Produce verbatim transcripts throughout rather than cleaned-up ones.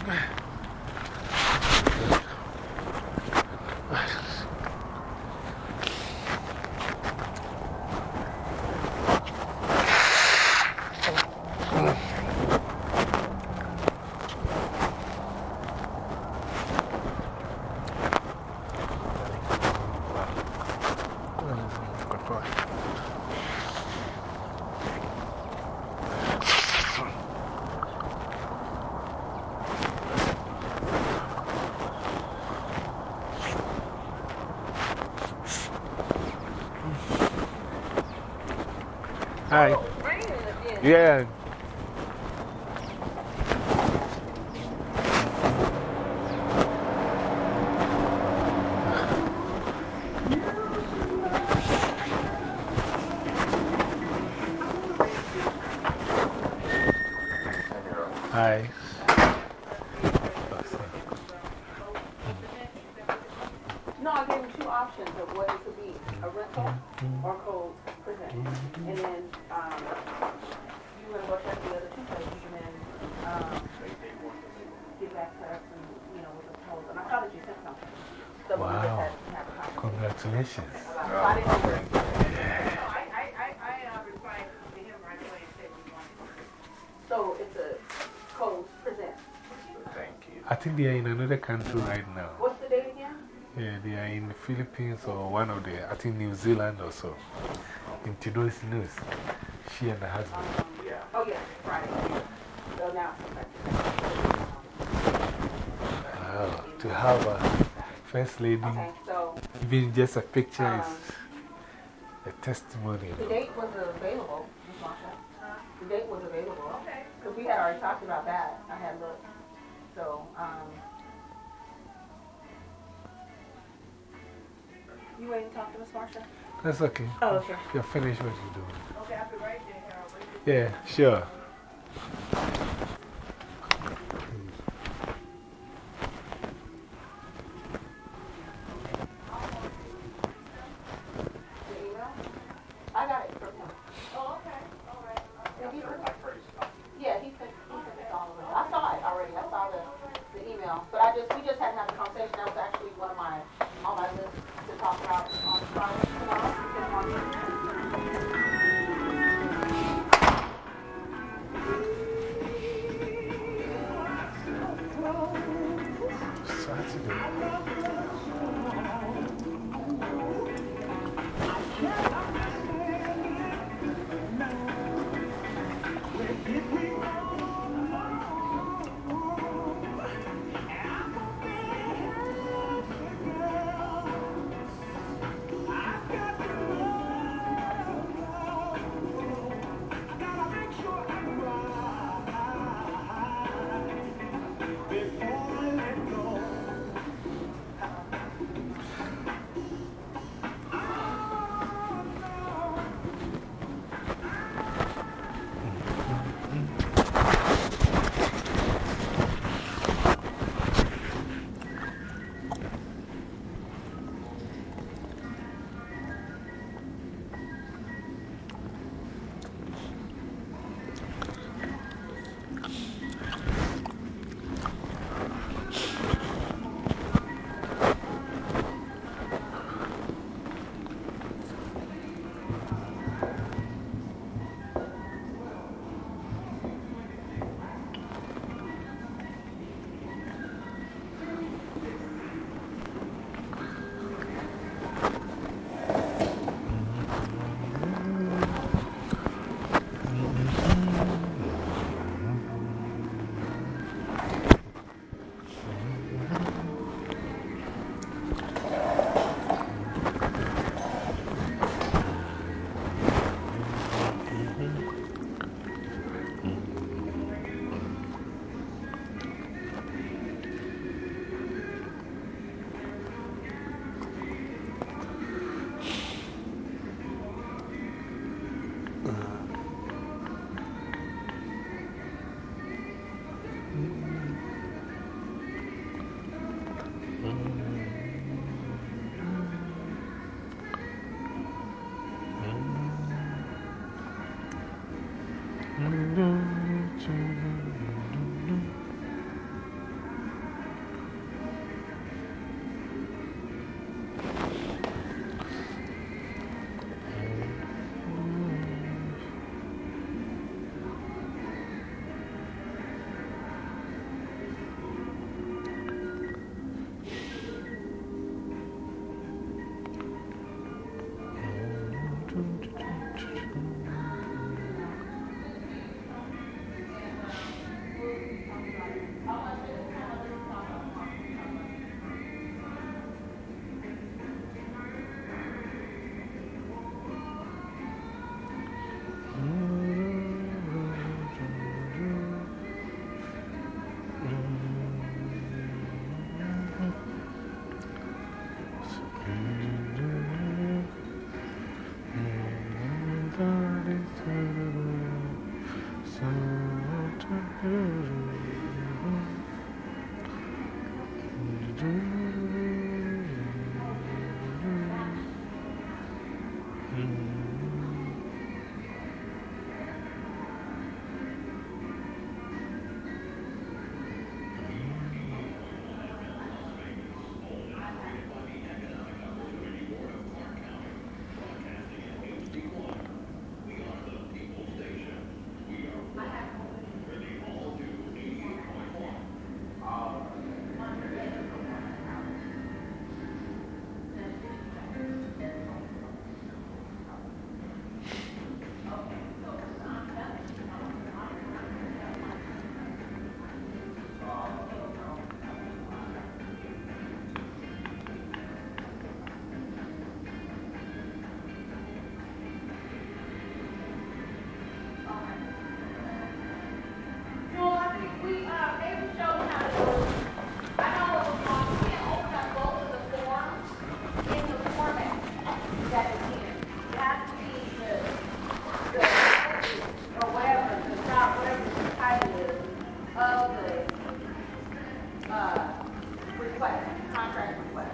Hi. Yeah. Hi. No, I gave him two options of what it could be, a rental or cold present. And then um, you were going to go check the other two places and then um, get back to us and, you know, with the proposal. And I saw that you sent something. So we just Wow. had to have a conversation. Congratulations. So I didn't know where it was. I, I, I, I uh, replied to him right away and said we wanted to. So it's a cold present. Thank you. I think they are in another country right now. What's the date again? Yeah, they are in the Philippines or one of the, I think New Zealand or so. In today's news, she and the husband. Um, yeah. Oh, yeah, Friday. So now, Wow, to have a first lady, okay, so even just a picture um, is a testimony. the date was available, Miz Marsha. The date was available. Okay. Because we had already talked about that. I had looked. So, um, you waiting to talk to Miz Marsha? That's okay. Oh, okay. You're finished what you're doing. Okay, I'll be right there, Harold. Yeah, sure. The email? I got it from him. Oh, okay. All right. Yeah, he sent yeah, he sent, he sent it all over. I saw it already. I saw the, the email. But I just, we just hadn't had the conversation. That was actually one of my, on my list to talk about on Friday tomorrow. uh, request, contract request.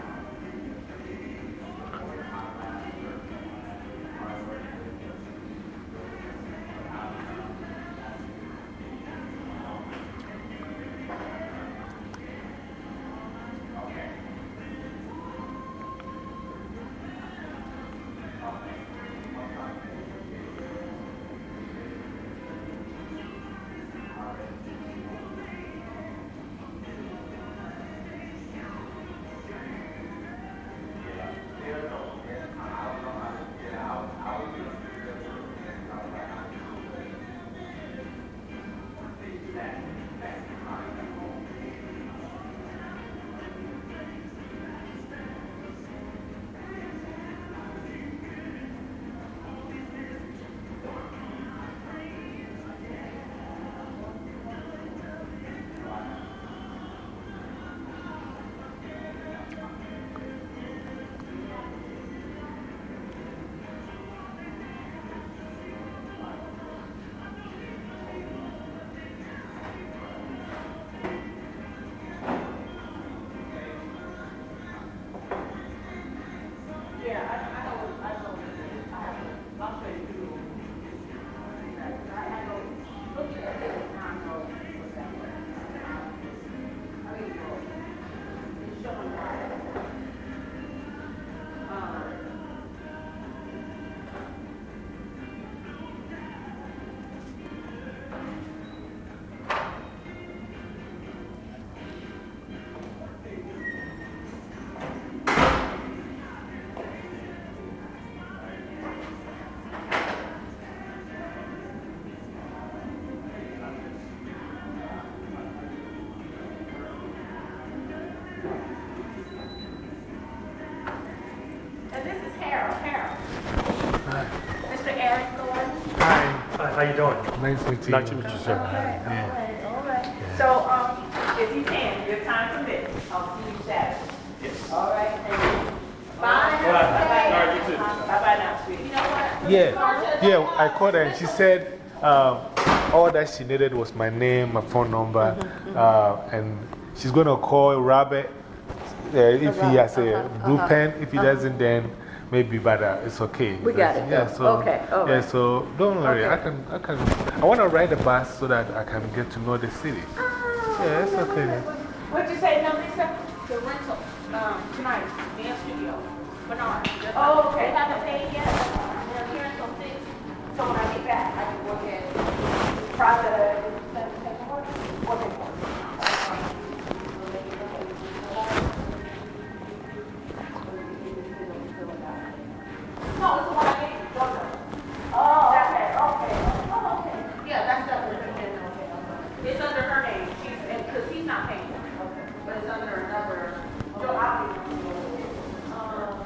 How you doing? Nice to meet you. Nice to meet you, sir. All right, all right. So, um, if you can, your time permits, I'll see you Saturday. Yes. All right, thank you. Bye. Bye. Bye. All right, you too. Bye-bye now, sweetie. You know what? Yeah, yeah, I called her and she said um, all that she needed was my name, my phone number, uh, and she's going to call Robert uh, if he has a blue pen. If he doesn't, then maybe, but uh, it's okay. We got it. Yeah, so, Okay, all yeah, right. so don't worry. I can, I can, I want to ride the bus so that I can get to know the city. Yeah, it's okay. What'd you say, no, Lisa? The rental, um, tonight, dance studio, Bernard. Oh, okay. They haven't paid yet. They're here until six. So when I get back, I can work at private, uh, work at No, it's the one I gave you, Georgia. Oh, okay, okay. Oh, okay. Yeah, that's under her name. It's under her name. She's, because he's not paying. Okay. But it's under another. Joe, I'll give you. Um,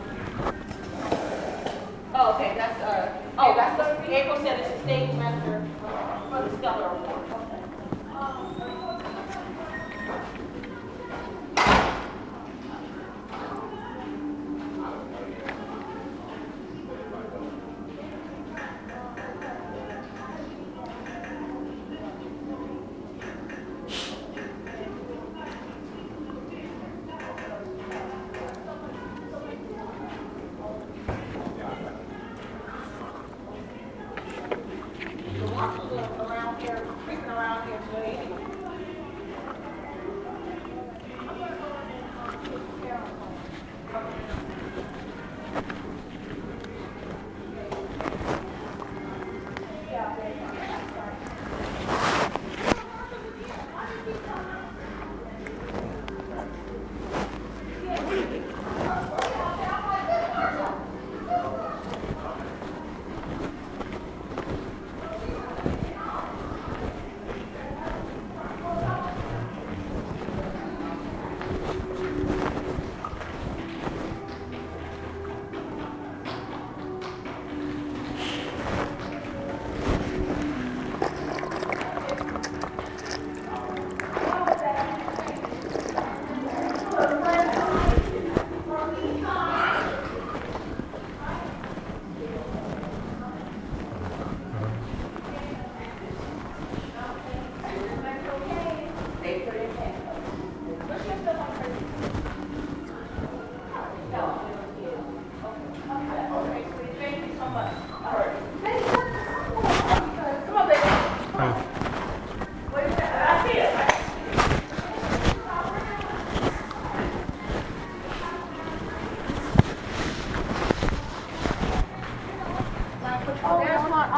oh, okay, that's, uh, oh, that's the, April said it's the stage manager for the Stellar Award. Okay. Um, around here, freaking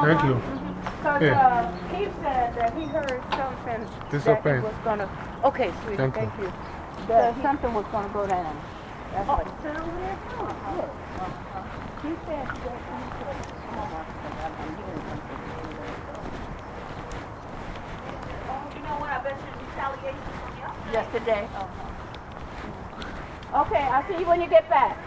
Thank you. Because Yeah. uh, Keith said that he heard something This that open. he was going to. Okay, sweetie, Thank thank, you. you. That something was going to go down. That's what he said over there. Oh, good. He said that he said, come on, I'm I'm hearing something. You know what? I bet you retaliation from you. Yesterday. Okay, I'll see you when you get back.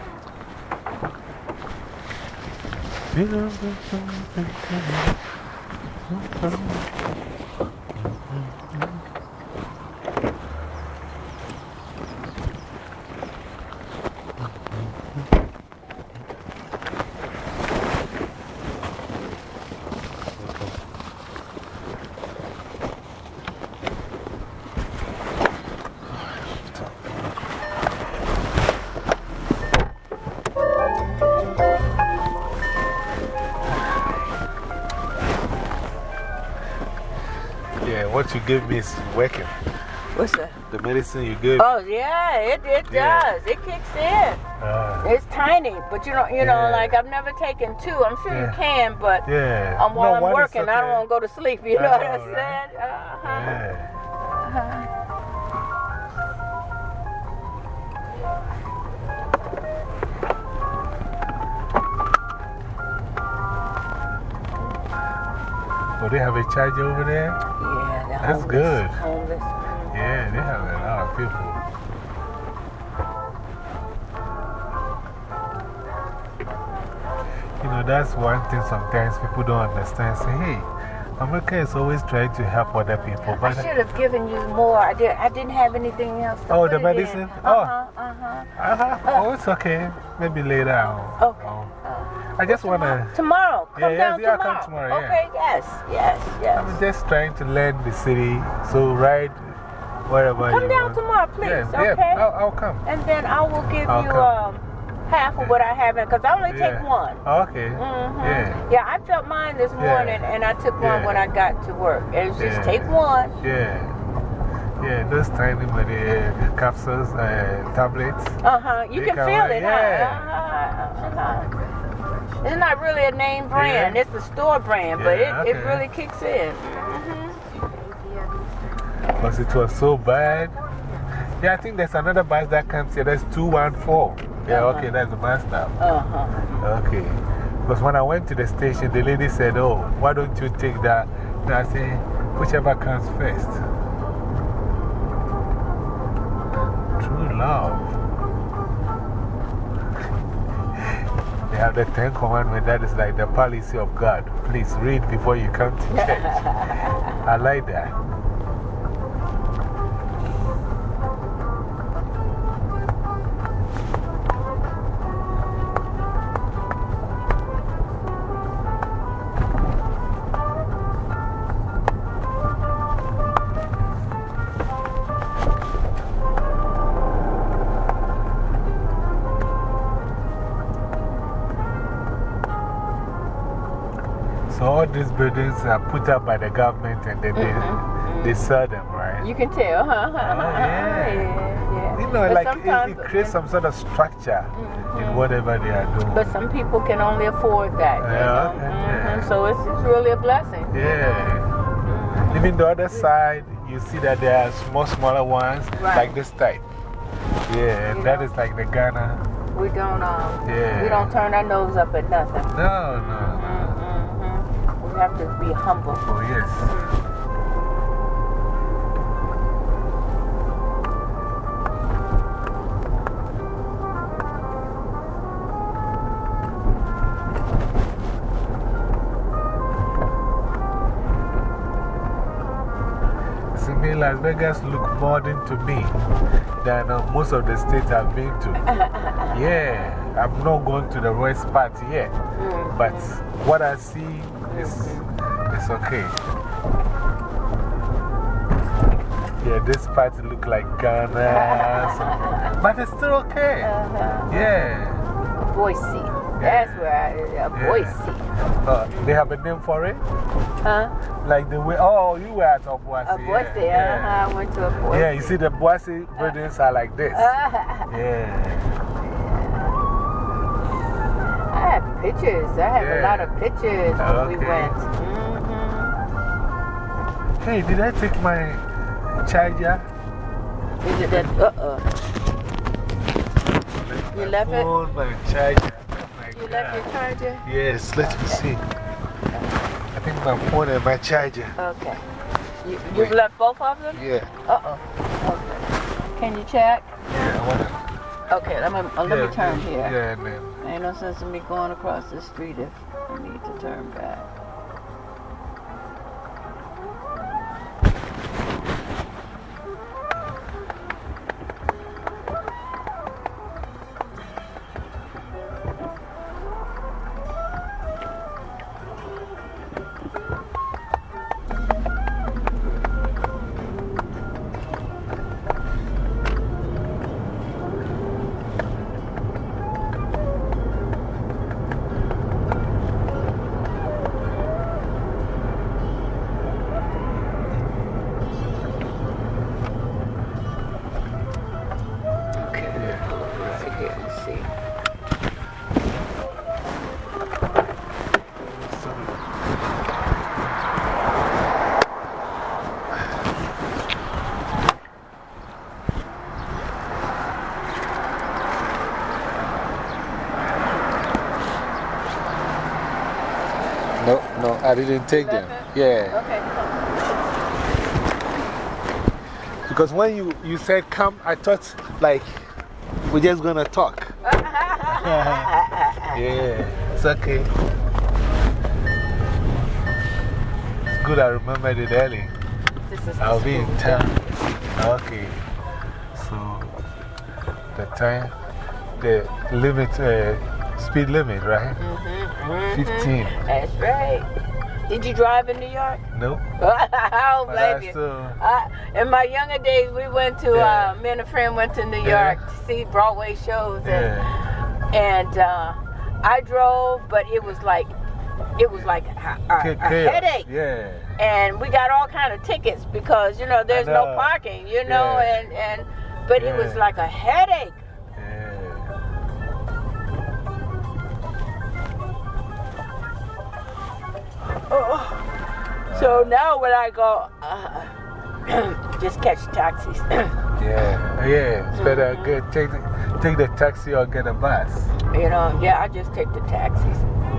Yeah, what you gave me is working. What's that? The medicine you gave. Oh, yeah, it, it Yeah. does. It kicks in. Ah, It's tiny, but you know, you know, Yeah. like I've never taken two. I'm sure Yeah. you can, but yeah. um, while No, I'm one is working, I don't okay. want to go to sleep. You I know what know, I right? said? Uh-huh. Yeah. Uh-huh. Oh, they have a charger over there? Yeah, they're That's homeless, good. Homeless. Yeah, they have a lot of people. You know, that's one thing sometimes people don't understand. Say, hey, America is always trying to help other people. I But should have given you more. I, did, I didn't have anything else to Oh, put the it medicine? in. Oh. Uh-huh, uh-huh. uh -huh. Oh, it's okay. Maybe later on. Okay. Oh. Uh, I just want to. Tomorrow. Come Yeah, yeah, down yeah, I'll tomorrow. come tomorrow, yeah. Okay, yes, yes, yes. I'm just trying to learn the city. So, ride wherever Come you down want. tomorrow, please, Yeah, okay? yeah, I'll, I'll come. And then I will give I'll you come. um, half of what I have in, because I only take Yeah. one. Okay. Mm-hmm. Yeah. Yeah, I felt mine this Yeah. morning, and I took one Yeah. when I got to work. It's just Yeah. take one. Yeah. Yeah, those tiny money uh, capsules, uh, tablets. Uh huh. You They can can feel run- it, yeah. huh? Uh-huh. Uh-huh. It's not really a name brand, Yeah. it's a store brand, but Yeah, it, it okay. really kicks in. Because it was so bad. Yeah, I think there's another bus that comes here. There's two one four. Yeah, Uh-huh. okay, that's the bus now. Uh huh. Okay. Because when I went to the station, the lady said, oh, why don't you take that? And I said, whichever comes first. True love. They have the Ten Commandments, that is like the policy of God. Please read before you come to church. I like that. So all these buildings are put up by the government and then they, -hmm. they sell them, right? You can tell, huh? Oh, yeah. yeah, yeah. You know, But like it, sometimes- it creates some sort of structure -hmm. in whatever they are doing. But some people can only afford that. You Yeah, know? okay, -hmm. yeah. So it's, it's really a blessing. Yeah. Even the other side, you see that there are small, smaller ones, Right. like this type. Yeah, and You that know. is like the Ghana. We don't, um, Yeah. we don't turn our nose up at nothing. No, no. Mm-hmm. We have to be humble. Oh, yes. See, me, Las Vegas look modern to me than uh, most of the states I've been to. Yeah, I'm not going to the West part yet, Mm. but what I see is, is okay. Yeah, this part look like Ghana, some, but it's still okay. Uh-huh. Yeah. Boise. That's where I, uh, Boise. Uh, they have a name for it? Huh? Like the way, oh, you were at Obuasi. A Boise, yeah. uh-huh. I went to a Boise. Yeah, you see the Boise buildings are like this. Uh-huh. Yeah. I have pictures. I have Yeah. a lot of pictures when we Okay. went. Mm-hmm. Hey, did I take my charger? Is it that? Uh-uh. You My left it? phone, my charger. Oh my You God. left your charger? Yes, let me see. I think my phone and my charger. Okay. You, you've Wait. left both of them? Yeah. Uh-oh. Okay. Can you check? Yeah, I wanna. Okay, let me, uh, let yeah, me turn yeah, here. Yeah, and then. Ain't no sense in me going across the street if I need to turn back. Okay, right here, let's see. No, no, I didn't take them. Yeah. Okay. Because when you, you said come, I thought like we're just gonna talk. Yeah, it's okay. It's good I remembered it early. This is I'll the be in school. town. Okay. So, the time, the limit, uh, speed limit, right? Mm-hmm. fifteen. That's right. Did you drive in New York? No. I don't But blame I you. still, I, in my younger days, we went to, Yeah. uh, me and a friend went to New Yeah. York to see Broadway shows. And, yeah. and uh, I drove, but it was like, it was like a, a, a Chaos. headache. Yeah. And we got all kind of tickets because, you know, there's no know. parking, you know, Yeah. and, and, but it was Yeah. like a headache. Yeah. So now when I go, uh, just catch taxis. Yeah. Yeah. It's better get, take, the, take the taxi or get a bus. You know, yeah, I just take the taxis.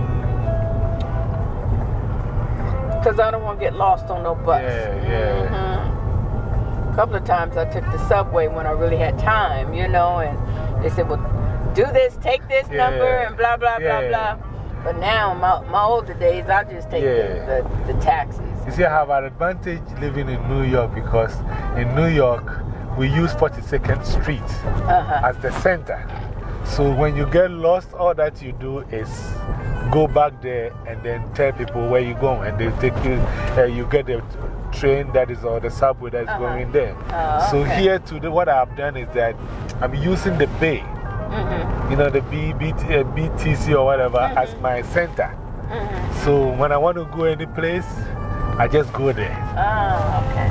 Because I don't want to get lost on no bus. Yeah, yeah. Mhm. A couple of times I took the subway when I really had time, you know, and they said, well, do this, take this Yeah. number, and blah, blah, Yeah. blah, blah. But now, my, my older days, I just take Yeah. the, the, the taxis. You see, I have an advantage living in New York because in New York, we use forty-second Street Uh-huh. as the center. So when you get lost, all that you do is go back there and then tell people where you're going. And they take you, uh, you get the train that is, or the subway that's Uh-huh. going there. Oh, So okay. here today, what I've done is that I'm using the Bay, Mm-hmm. you know, the B, B, uh, B T C or whatever, as my center. Mm-hmm. So when I want to go any place, I just go there. Oh, okay.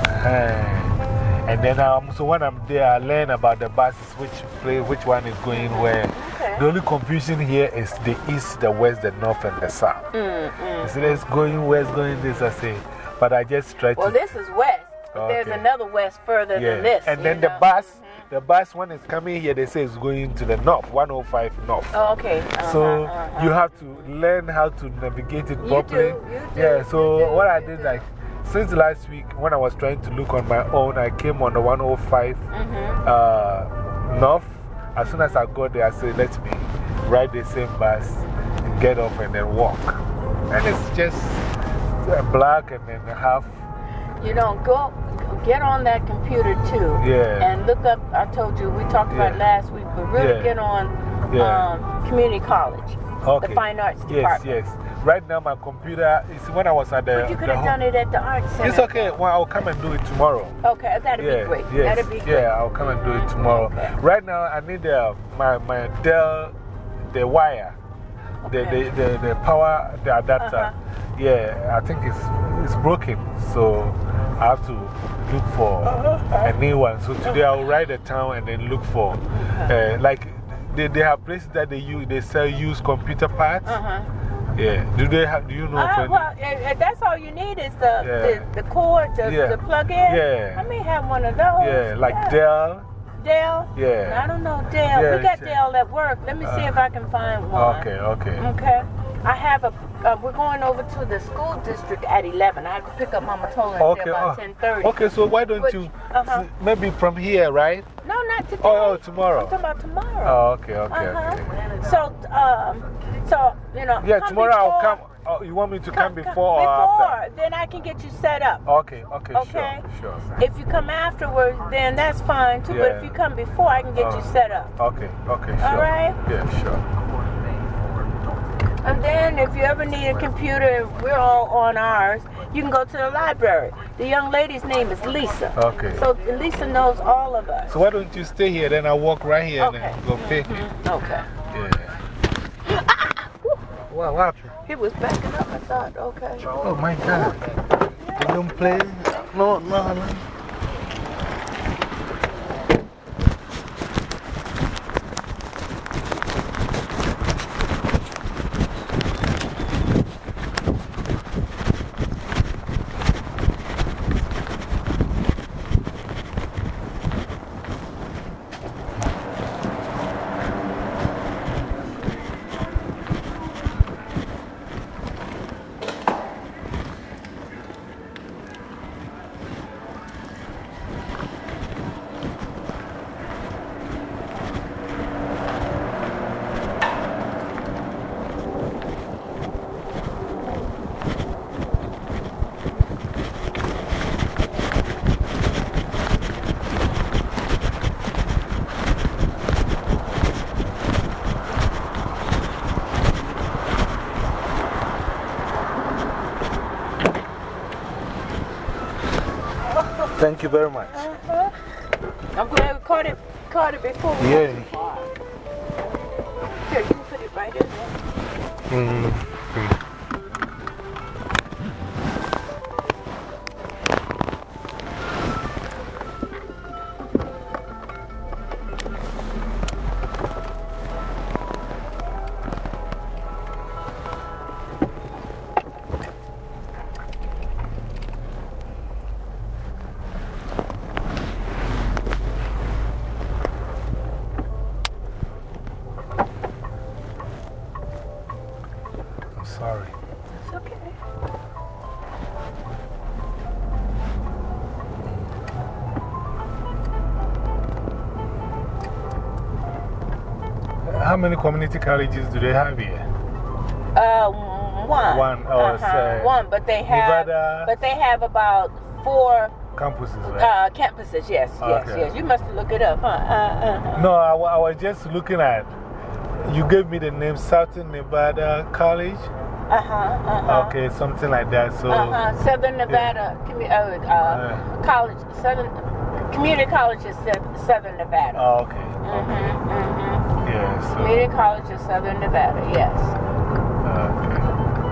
Uh, and then um, so when I'm there, I learn about the buses, which, place, which one is going where. Okay. The only confusion here is the east, the west, the north, and the south. Mm-hmm. You see, it's going west, going this, I say. But I just try to. Well, this is west. But there's Okay. another west further Yeah. than this. And you then the know? bus, the bus, when it's coming here, they say it's going to the north, one oh five north. Oh, okay. Uh-huh, So uh-huh. you have to learn how to navigate it You properly. do, you do, Yeah, so you do, what I you did, do. like, since last week, when I was trying to look on my own, I came on the one oh five Mm-hmm. uh, north. As soon as I got there, I said, let me ride the same bus, get off, and then walk. And it's just uh, black and then half. You know, go get on that computer too. Yeah. And look up, I told you, we talked about it Yeah. last week, but really Yeah. get on Yeah. um, community college, Okay. the fine arts Yes, department. yes. Right now, my computer, you see, when I was at the. But you could the have home- done it at the arts center. It's okay. Well, I'll come and do it tomorrow. Okay, that'd Yeah, be great. yes, That'd be great. yeah, I'll come and do it tomorrow. Okay. Right now, I need uh, my, my Dell, the wire, the, Okay. the, the, the power, the adapter. Uh-huh. Yeah, I think it's, it's broken. So I have to look for a new one. So today I'll ride the town and then look for, uh, like, they, they have places that they, use, they sell used computer parts. Uh huh. Yeah. Do they have, do you know? Uh, of well, uh, that's all you need is the, Yeah. the, the cord to, Yeah. to plug in. Yeah. I may have one of those. Yeah, like Dell. Dell? Yeah. I don't know Dell. Yeah, we got check. Dell at work. Let me see Uh, if I can find one. Okay, okay. Okay. I have a, uh, we're going over to the school district at eleven. I have to pick up Mama Tolan Okay, there about oh, ten thirty. okay, so why don't Which- you, uh-huh. maybe from here, right? No, not today. Oh, oh, tomorrow. I'm talking about tomorrow. Oh, okay, okay, Uh-huh. okay. So, um, so, you know. Yeah, come tomorrow I'll before- come. Oh, you want me to come, come before or before, after? then I can get you set up. Okay, okay, Okay. sure, sure. If you come afterwards, then that's fine too. But Yeah. if you come before, I can get Oh. you set up. Okay, okay, sure. All right? Yeah, sure. And then if you ever need a computer, we're all on ours, you can go to the library. The young lady's name is Lisa. Okay. So Lisa knows all of us. So why don't you stay here, then I'll walk right here and then Okay. go pick it. Okay. Yeah. What, what happened? He was backing up, I thought, okay. Oh my God. You don't play? No, no, no. Thank you very much. Uh-huh. I'm glad we caught it, caught it before we Yeah. got too far. Here, you can put it right in there. Mm. I'm sorry. It's okay. How many community colleges do they have here? Uh, one. One, oh, uh it's, -huh. uh, one, but they have, Nevada. but they have about four Campuses, right? uh, campuses. Yes, yes, Okay. yes. You must have looked it up, huh? Uh, uh, No, I, wa- I was just looking at. You gave me the name Southern Nevada College. uh huh. Uh -huh. Okay, something like that. So, Uh huh. Southern Nevada commu- uh, uh, College, Southern Community College is Sou- Southern Nevada. oh, okay. Mm Okay. -hmm, mm -hmm. Yeah, so. Community College of Southern Nevada, yes. Okay.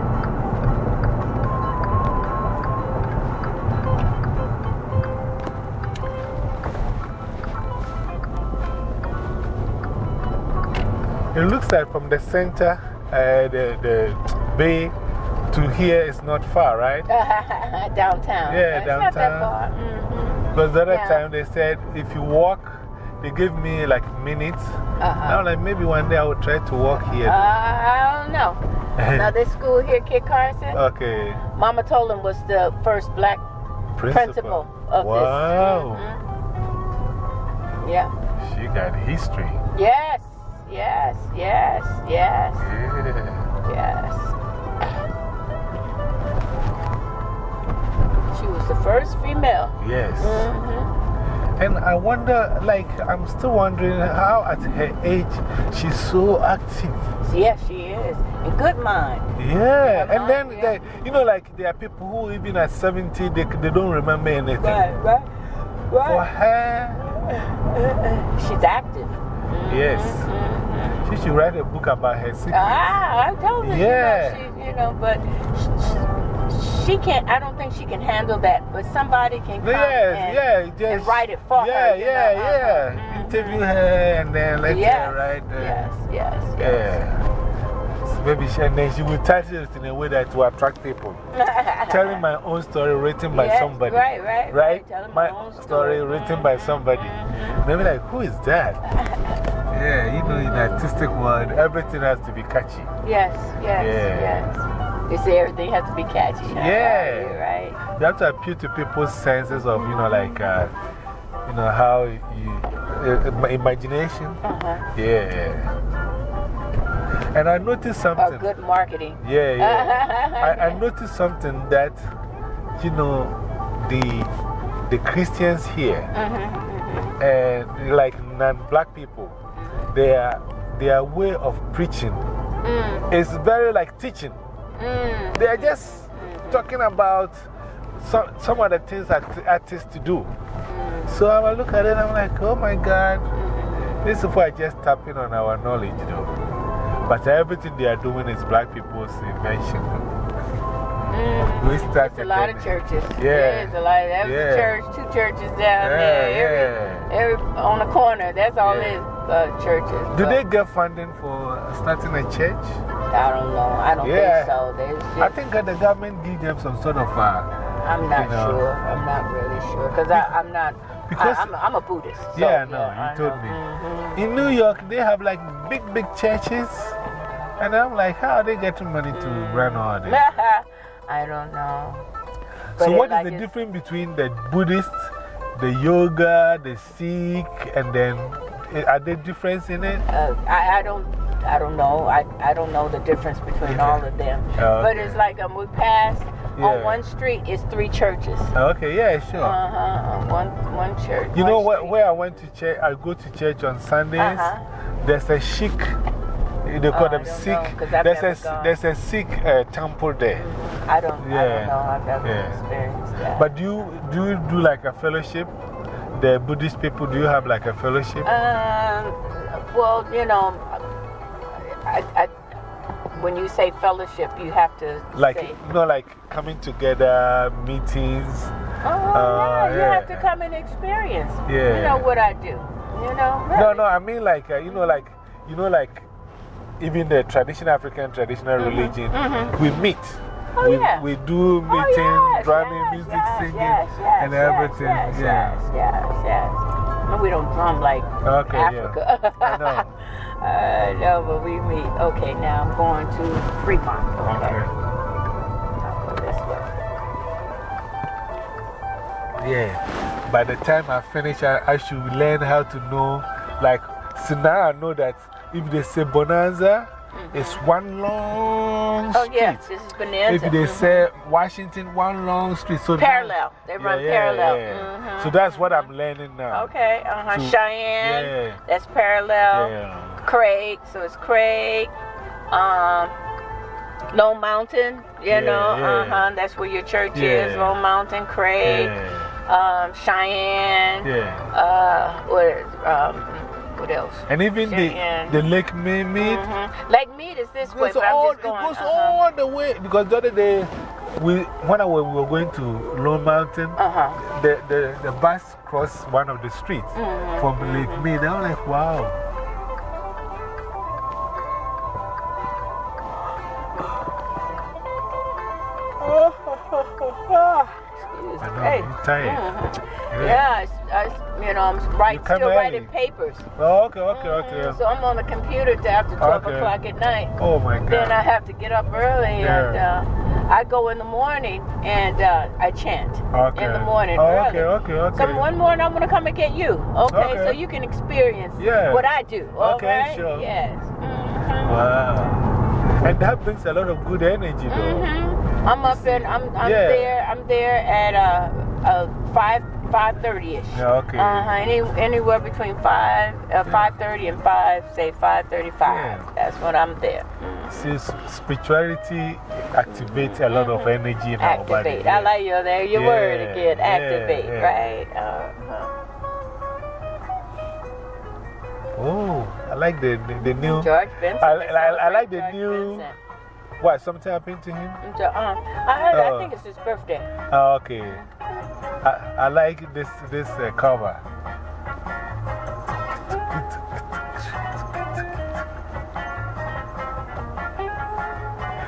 It looks like from the center, uh, the, the bay to here is not far, right? Downtown. Yeah, It's not that downtown. far. Mm-hmm. Because the other Yeah. time they said if you walk, they gave me like minutes. Uh-huh. Now, like maybe one day I will try to walk here. Uh, I don't know. Now, this school here, Kit Carson, Okay. Mama Tolan was the first black principal, of wow. this. Mm-hmm. Yeah. She got history. Yes, yes, yes, yes, Yeah. yes. She was the first female. Yes. Mm-hmm. And I wonder, like, I'm still wondering how at her age she's so active. Yes, she is. And good mind. Yeah. Her And then, mind, yeah. they, you know, like, there are people who, even at seventy, they, they don't remember anything. Right, right, For right. her, She's active. yes. Mm-hmm. She should write a book about her secrets. Ah, I told her, Yeah. you know, she, you know, but she, she can't, I don't think she can handle that, but somebody can come Yes, and, yeah, just, and write it for yeah, her. you Yeah, know, yeah, uh-huh. interview her and then let Yes. her write. Uh, Yes, yes, yes. Yeah. So maybe she, and then she will title it in a way that will attract people. Telling my own story written by Yes, somebody. right, right, Right? right. Telling my my own story story. written by somebody. Mm-hmm. Maybe like, who is that? Yeah, you know, in the artistic world, everything has to be catchy. Yes, yes, Yeah. yes. You say everything has to be catchy. Huh? Yeah. You're right. You have to appeal to people's senses of, you know, like, uh, you know, how you, uh, imagination. Uh huh. Yeah. And I noticed Or something. good marketing. Yeah, yeah. I, I noticed something that, you know, the, the Christians here, Mm-hmm. and like non black people, their, their way of preaching Mm. is very like teaching. Mm. They are just talking about some, some of the things that artists do. So I look at it and I'm like, oh my God, this is why I just tapping on our knowledge, you know. But everything they are doing is black people's invention. Mm. We start It's a lot of attending- churches. Yeah. It's a lot. Every Yeah. church, two churches down Yeah, there. Every, yeah. every, on the corner. That's all Yeah. it is, uh, churches. Do But they get funding for starting a church? I don't know. I don't Yeah. think so. There's just, I think that the government give them some sort of uh, I'm not you know. sure. I'm not really sure. Because I'm not. Because- I, I'm, I'm a Buddhist. So, yeah, no, I you told know. me. Mhm. In New York, they have like big, big churches. And I'm like, how are they getting money to run all this? I don't know. So, But it what is like the it's- difference between the Buddhist, the yoga, the Sikh, and then eh, are there difference in it? Uh, I, I don't. I don't know. I, I don't know the difference between all of them. Oh, But okay. it's like um, we passed Yeah. on one street, it's three churches. Okay, yeah, sure. Uh huh. One, one church. You one know where, street. where I went to church? I go to church on Sundays. Uh-huh. There's a Sikh, they call Oh, I them don't Sikh. know, 'cause I've There's never a, gone. there's a Sikh uh, temple there. I don't, I Yeah. don't know. I've never Yeah. experienced that. But do you, do you do like a fellowship? The Buddhist people, do you have like a fellowship? Um, well, you know, I, I, when you say fellowship, you have to Like, say, you know, like coming together, meetings. oh, uh, yeah, you have to yeah. come and experience. Yeah. You know what I do. You know? No, really. no, I mean like, uh, you know, like, you know, like even the traditional African traditional religion, we meet. Mm-hmm. Oh, we, yeah. we do meeting, Oh, yes, drumming, yes, music, yes, singing, yes, yes, and yes, everything. Yes, yeah. yes, yes, yes. And we don't drum like Okay, Africa. yeah. I know. uh, no, but we meet. Okay, now I'm going to Fremont. Okay. Okay. I'll go this way. Yeah. By the time I finish, I, I should learn how to know. Like, so now I know that if they say Bonanza, it's one long Oh, street. yes, this is Bonanza. If they Mhm. say Washington, one long street. So now- Parallel. They run Yeah, yeah, parallel. yeah. Mhm. So that's what I'm learning now. Okay, uh huh. So- Cheyenne. yeah. That's parallel. Yeah. Craig, so it's Craig. Um, Lone Mountain, you Yeah, know, yeah. uh huh. That's where your church is. Yeah. Lone Mountain, Craig, Yeah. um, Cheyenne. Yeah. Uh, what, is, um, what else? And even the, Cheyenne. the Lake Mead. Mhm. Lake Mead is this way, It goes, but I'm all, just going. it goes uh -huh. all the way. Because the other day, we, when I, we were going to Lone Mountain, Uh huh. the, the, the bus crossed one of the streets Mhm, from Lake Mead. I was like, wow. Excuse I know, Hey. you're tired. Mhm. Yeah. Yeah, I, I, you know, I'm writing, come still early. writing papers. Oh, okay, okay, okay. So I'm on the computer till after twelve Okay. o'clock at night. Oh my God. Then I have to get up early and Yeah. uh, I go in the morning and uh, I chant Okay. in the morning Oh, early. okay, okay, okay. So one morning I'm going to come and get you. Okay, Okay. so you can experience Yeah. what I do. Okay, Okay, sure. Yes. Mhm. Wow. And that brings a lot of good energy, though. Mhm. I'm up in, I'm, I'm Yeah. there, I'm there at uh, uh, five, five thirty ish. Yeah, okay. Uh huh. Any, anywhere between five, uh, five thirty and five, say five thirty-five. Yeah. That's when I'm there. See, s- spirituality activates a lot of energy in our body. Activate. I like your, there, your Yeah, word again. yeah, Activate, yeah. right? Uh huh. Oh, I like the, the, the new. George Benson. I, they I, I like the celebrate new. George Benson. What, something happened to him? Jo- uh, I, heard, I Oh. think it's his birthday. Oh, okay. I, I like this, this uh, cover.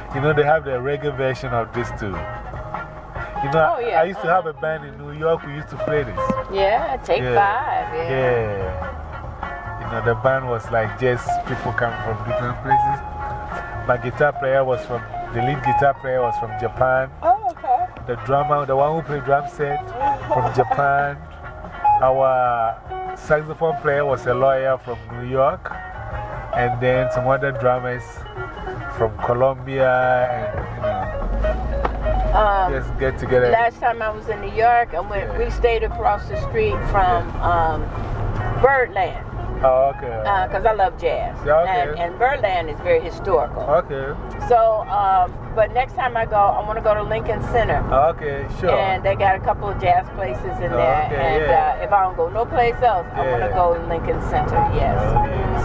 You know, they have the reggae version of this too. You know, Oh, yeah. I used to have a band in New York. We used to play this. Yeah, take Yeah. five. Yeah. Yeah. You know, the band was like just people coming from different places. My guitar player was from, the lead guitar player was from Japan. Oh, okay. The drummer, the one who played drum set, from Japan. Our saxophone player was a lawyer from New York. And then some other drummers from Colombia and, you know, Um, just get together. last time I was in New York, and we, Yeah. we stayed across the street from um, Birdland. Oh, okay. Because I love jazz. Yeah, okay. and, and Birdland is very historical. Okay. So, um, but next time I go, I want to go to Lincoln Center. Okay, sure. And they got a couple of jazz places in Oh, there. okay, and yeah. uh, if I don't go no place else, I want to Yeah. go to Lincoln Center, yes. Oh, yes.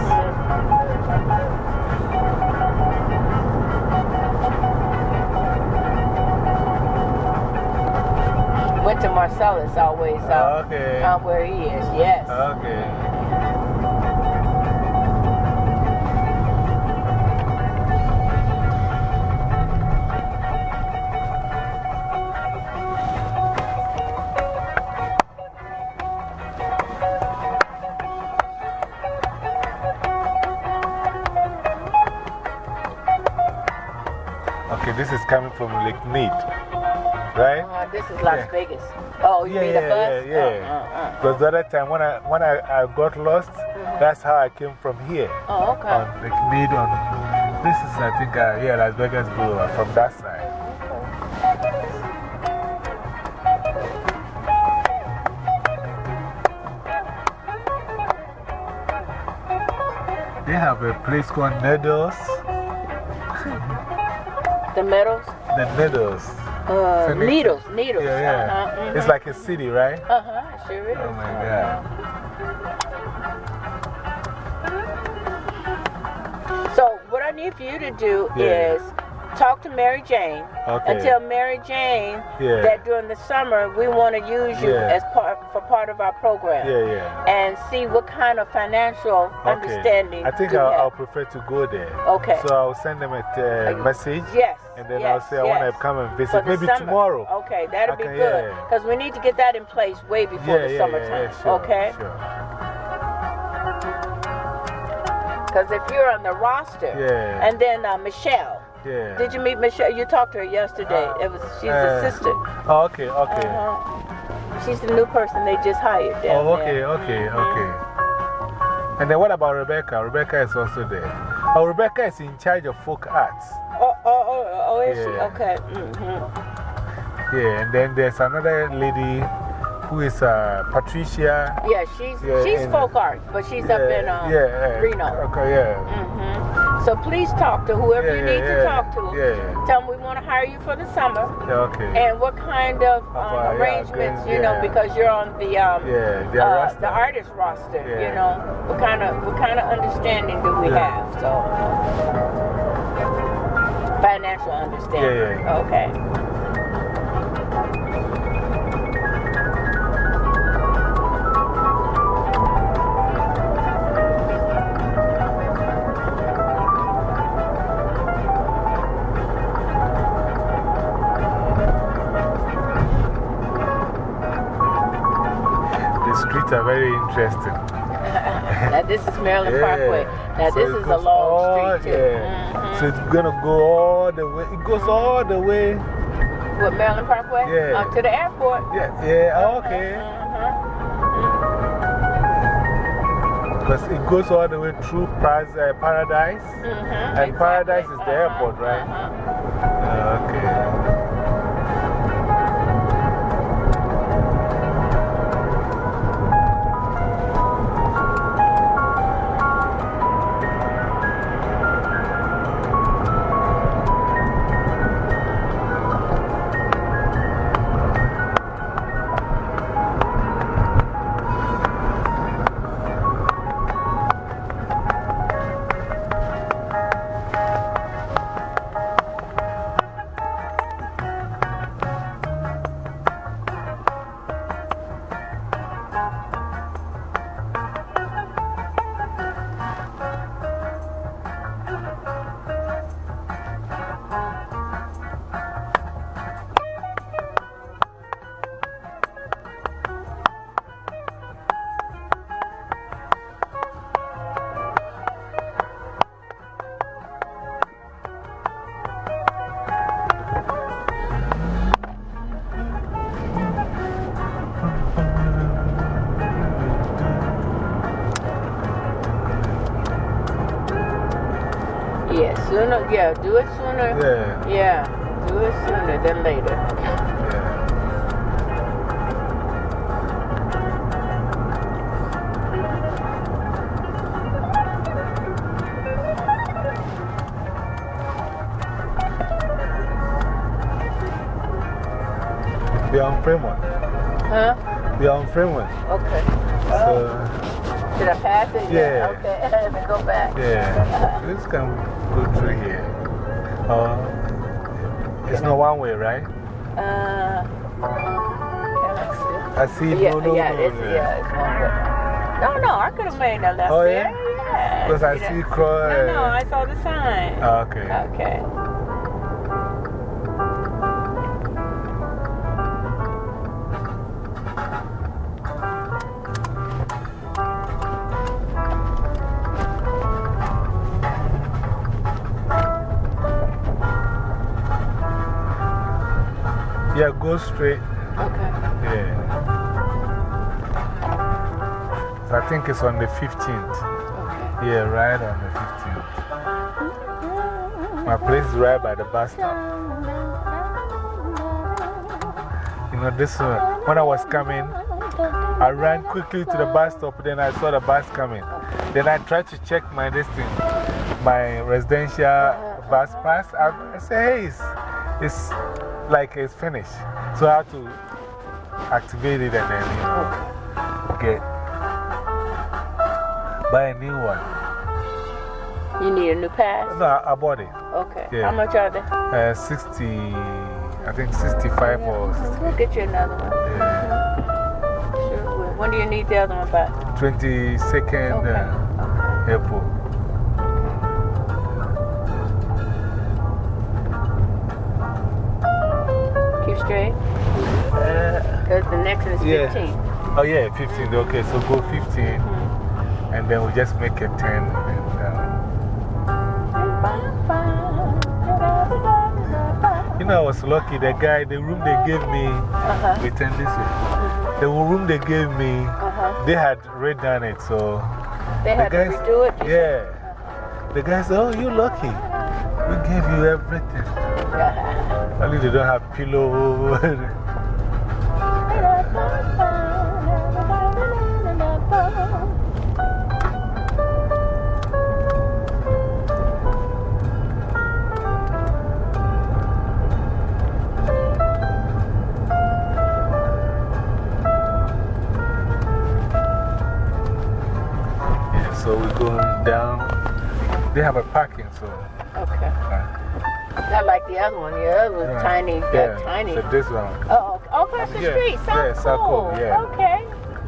Went to Marcellus always, uh, Okay. uh, where he is, yes. Okay. Okay, this is coming from Lake Mead, right? Uh, this is Las Yeah. Vegas. Oh, you Yeah, mean yeah, a bus? yeah, yeah. Uh, uh, uh. Because the other time when I, when I, I got lost, that's how I came from here. Oh, okay. On Lake Mead. On, this is, I think, uh, yeah, Las Vegas Boulevard from that side. They have a place called Needles. The medals? The Needles. Uh, Finish- needles, needles. Yeah, yeah. Uh -huh, mm -hmm. It's like a city, right? Uh huh, sure is. Oh my God. So, what I need for you to do Yeah. is talk to Mary Jane Okay. and tell Mary Jane Yeah. that during the summer we want to use you Yeah. as part for part of our program. Yeah, yeah. And see what kind of financial Okay. understanding. I think we I'll, have. I'll prefer to go there. Okay. So I'll send them a uh, message. Yes. And then yes, I'll say I want to yes. come and For visit. the Maybe summer. tomorrow. Okay, that'll I be can- good. yeah. Because we need to get that in place way before Yeah, the yeah, summertime. yeah, yeah, sure, okay? Sure. Because if you're on the roster, Yeah. and then uh, Michelle. Yeah. Did you meet Michelle? You talked to her yesterday. Uh, it was, she's uh, the sister. Oh, okay, okay. Uh-huh. She's the new person they just hired down Oh, okay, there. okay, okay. And then what about Rebecca? Rebecca is also there. Oh, Rebecca is in charge of folk arts. Oh, oh, oh, oh, is she? Yeah. Okay. Mm-hmm. Yeah, and then there's another lady who is uh, Patricia. Yeah, she's, Yeah, she's and- folk art, but she's up Yeah, in um, yeah, Reno. Okay, yeah. Mm-hmm. So please talk to whoever Yeah, you need yeah, to talk to. yeah. Tell them we want to hire you for the summer. Yeah, okay. And what kind of um, uh, yeah, arrangements, good, you know, yeah. because you're on the, um, Yeah, the uh, roster. the artist roster, you Yeah. know. What kind of, what kind of understanding do we Yeah. have? So, financial understanding. Yeah, yeah. Okay. The streets are very interesting. Now, this is Maryland Yeah. Parkway. Now, So this it is a goes long all- street, too. Yeah. Mhm. So it's gonna go all the way. It goes all the way. What, Maryland Parkway? Yeah. Um, to the airport. Yeah, yeah, okay. Uh-huh. Because it goes all the way through Pras- uh, Paradise. Mhm, And Paradise is exactly. the Uh-huh, airport, right? uh-huh. Uh, okay. Yeah, sooner, yeah, do it sooner. Yeah. Yeah, do it sooner than later. Yeah. We are on Fremont. Huh? We are on Fremont. Okay. So, Did I pass it? Yeah. Okay, I have to go back. yeah. This can go through here. Uh, it's not one way, right? Uh, can I see? I see. Yeah, No, no, yeah, no. it's, yeah, it's one way. No, no, I could have made that left Oh, there. yeah? Yeah. Because I You know- see cross. No, no, I saw the sign. Okay. Okay. Yeah, go straight. Okay. Yeah. So I think it's on the fifteenth. Okay. Yeah, right on the fifteenth. My place is right by the bus stop. You know, this one, when I was coming, I ran quickly to the bus stop, then I saw the bus coming. Then I tried to check my distance, my residential bus pass. I, I said, hey, it's, it's like it's finished. So I have to activate it and then, you know, get, buy a new one. You need a new pass? No, I, I bought it. Okay. Yeah. How much are they? Uh, sixty, I think sixty-five or sixty. We'll get you another one. Yeah. Sure will. When do you need the other one by? twenty-second Okay. uh, Okay. April. Keep straight? Uh, Because the next one is Yeah. fifteen. oh, yeah, fifteen. Okay, so go fifteen. And then we just make it ten. And, uh, you know, I was lucky. The guy, the room they gave me, Uh-huh. we turn this way. The room they gave me, Uh-huh. they had redone it. So They the had to guys, redo it? you yeah. The guy said, oh, you're lucky. We gave you everything. said? Only they don't have pillow. Yeah, so we're going down. They have a parking, so. Okay. Uh, Not like the other one. The other was yeah. tiny. Yeah, That tiny. so this one. Oh, okay. Oh, across the Yeah, street. South yeah, South Cole. Cole, yeah. Okay.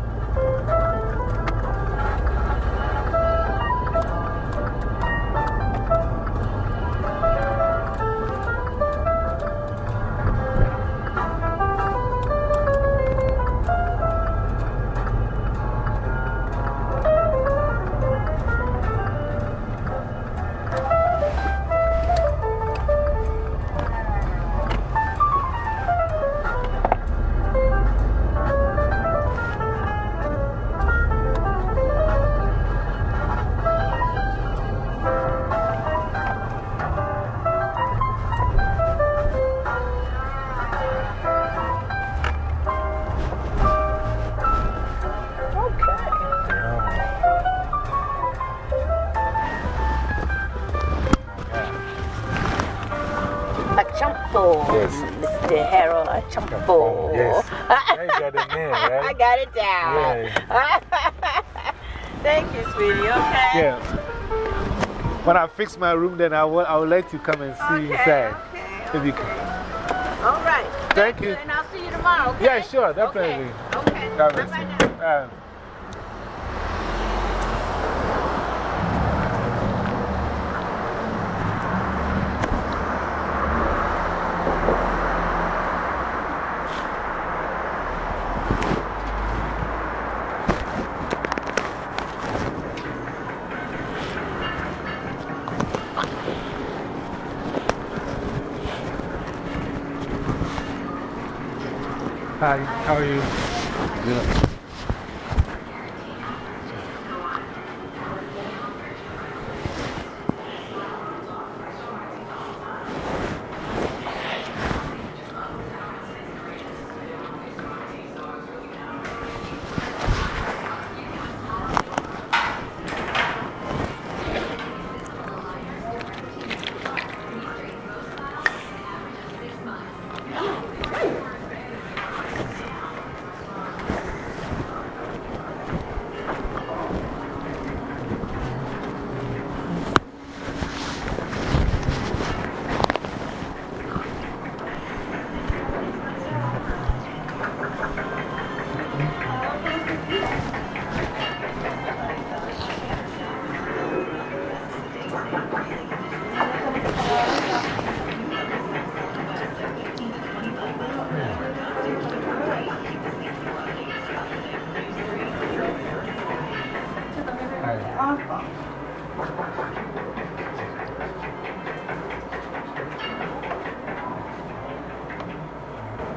Yes. Mister Harold Achampo. Yes. Now you got the name, right? I got it down. Yeah. Thank you, sweetie. Okay. Yeah. When I fix my room, then I will, I will let you come and see Okay, inside. okay, If you can. All right. Thank you. And I'll see you tomorrow. Okay? Yeah, sure, definitely. Okay. Okay. God Bye bless bye you. now. Um, Hi, how are you? Good.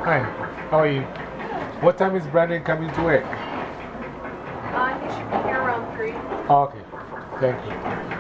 Hi, how are you? What time is Brandon coming to work? Uh, he should be here around three. Okay, thank you.